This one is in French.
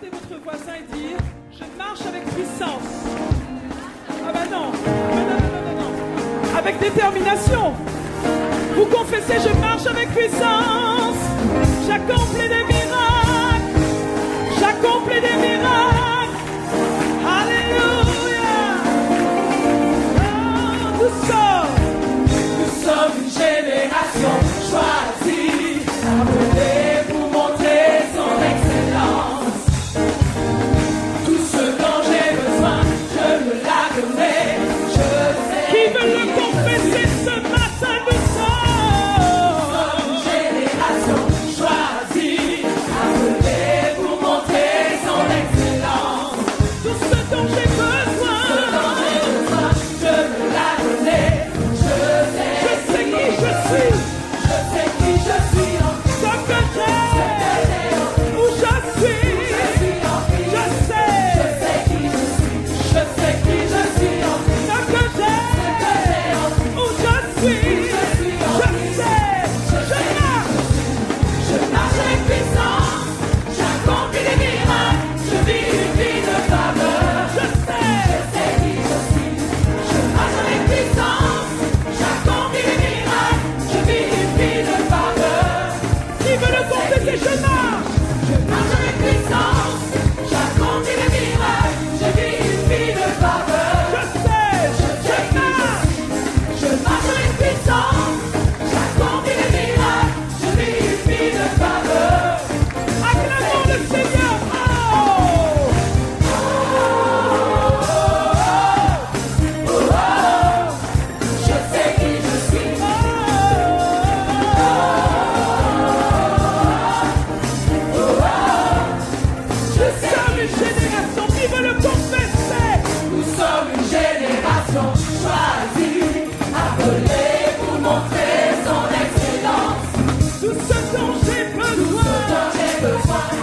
regardez votre voisin et dire, je marche avec puissance. Ah bah non, non. Avec détermination. Vous confessez, je marche avec puissance. J'accomplis des miracles. J'accomplis des miracles. Alléluia. Oh, nous sommes une génération choisie, appelée pour montrer son excellence. Tout ce dont j'ai besoin, je me la connais. Je sais. Qui veut le confesser ce matin, nous sommes une génération choisie, appelée pour montrer son excellence. Tout ce dont j'ai besoin, je me la connais. Je sais qui je suis. Je sais qui je suis. Ce que j'ai, où je suis. Je sais qui je suis. Je sais qui je suis. Ce que j'ai, où je suis. Je sais, je marche avec puissance. J'accomplis des miracles. Je vis une vie de faveur. Je sais qui je suis. Je marche avec puissance. J'accomplis des miracles. Je vis une vie de faveur. Qui veut le confesser, je marche. Je marche avec puissance. J'accomplis des miracles. Je vis une vie de faveur. Je sais, je marche avec puissance. J'accomplis des miracles. Je vis une vie de faveur. Acclamons le Seigneur. Je sais qui je suis. Je sommes une génération qui veut le confesser. Nous sommes une génération choisie, appelée pour montrer son excellence. Tout ce dont j'ai besoin,